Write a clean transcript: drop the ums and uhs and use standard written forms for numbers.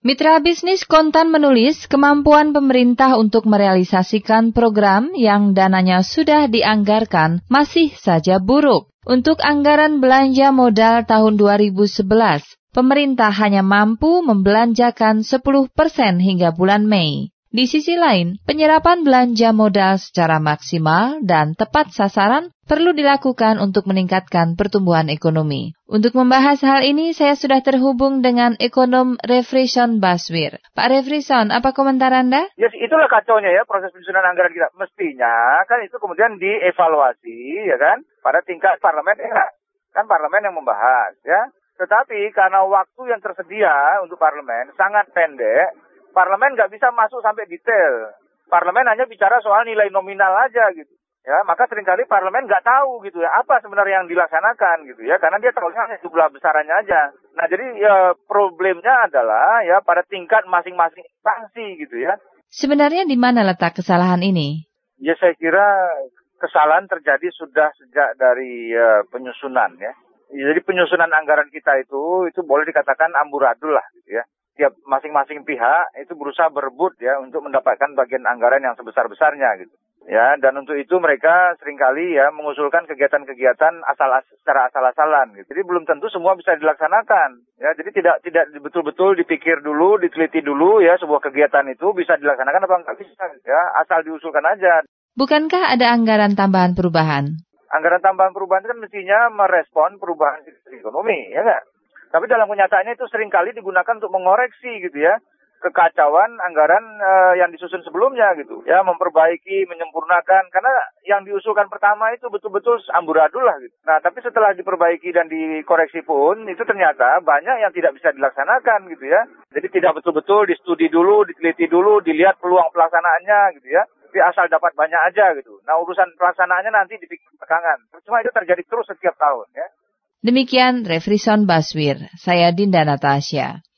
Mitra bisnis Kontan menulis kemampuan pemerintah untuk merealisasikan program yang dananya sudah dianggarkan masih saja buruk. Untuk anggaran belanja modal tahun 2011, pemerintah hanya mampu membelanjakan 10% hingga bulan Mei. Di sisi lain, penyerapan belanja modal secara maksimal dan tepat sasaran perlu dilakukan untuk meningkatkan pertumbuhan ekonomi. Untuk membahas hal ini, saya sudah terhubung dengan ekonom Refrison Baswir. Pak Refrison, apa komentar Anda? Ya, itulah kacaunya ya proses penyusunan anggaran kita. Mestinya kan itu kemudian dievaluasi ya kan pada tingkat parlemen kan parlemen yang membahas ya. Tetapi karena waktu yang tersedia untuk parlemen sangat pendek, parlemen nggak bisa masuk sampai detail. Parlemen hanya bicara soal nilai nominal aja gitu. Ya, maka seringkali parlemen nggak tahu gitu ya apa sebenarnya yang dilaksanakan gitu ya, karena dia tahunya hanya jumlah besarannya aja. Nah, jadi ya problemnya adalah ya pada tingkat masing-masing instansi gitu ya. Sebenarnya di mana letak kesalahan ini? Ya, saya kira kesalahan terjadi sudah sejak dari penyusunan ya. Jadi penyusunan anggaran kita itu boleh dikatakan amburadul lah gitu ya. Tiap masing-masing pihak itu berusaha berebut ya untuk mendapatkan bagian anggaran yang sebesar-besarnya gitu. Ya, dan untuk itu mereka seringkali ya mengusulkan kegiatan-kegiatan secara asal-asalan gitu. Jadi belum tentu semua bisa dilaksanakan. Ya, jadi tidak betul-betul dipikir dulu, diteliti dulu ya sebuah kegiatan itu bisa dilaksanakan apa enggak bisa ya, asal diusulkan aja. Bukankah ada anggaran tambahan perubahan? Anggaran tambahan perubahan itu kan mestinya merespon perubahan ekonomi, ya enggak? Tapi dalam kenyataannya itu seringkali digunakan untuk mengoreksi gitu ya kekacauan anggaran yang disusun sebelumnya gitu. Ya, memperbaiki, menyempurnakan, karena yang diusulkan pertama itu betul-betul amburadul lah gitu. Nah, tapi setelah diperbaiki dan dikoreksi pun itu ternyata banyak yang tidak bisa dilaksanakan gitu ya. Jadi tidak betul-betul distudi dulu, diteliti dulu, dilihat peluang pelaksanaannya gitu ya. Tapi asal dapat banyak aja gitu. Nah, urusan pelaksanaannya nanti dipikir belakangan. Cuma itu terjadi terus setiap tahun ya. Demikian Refrison Baswir, saya Dinda Natasha.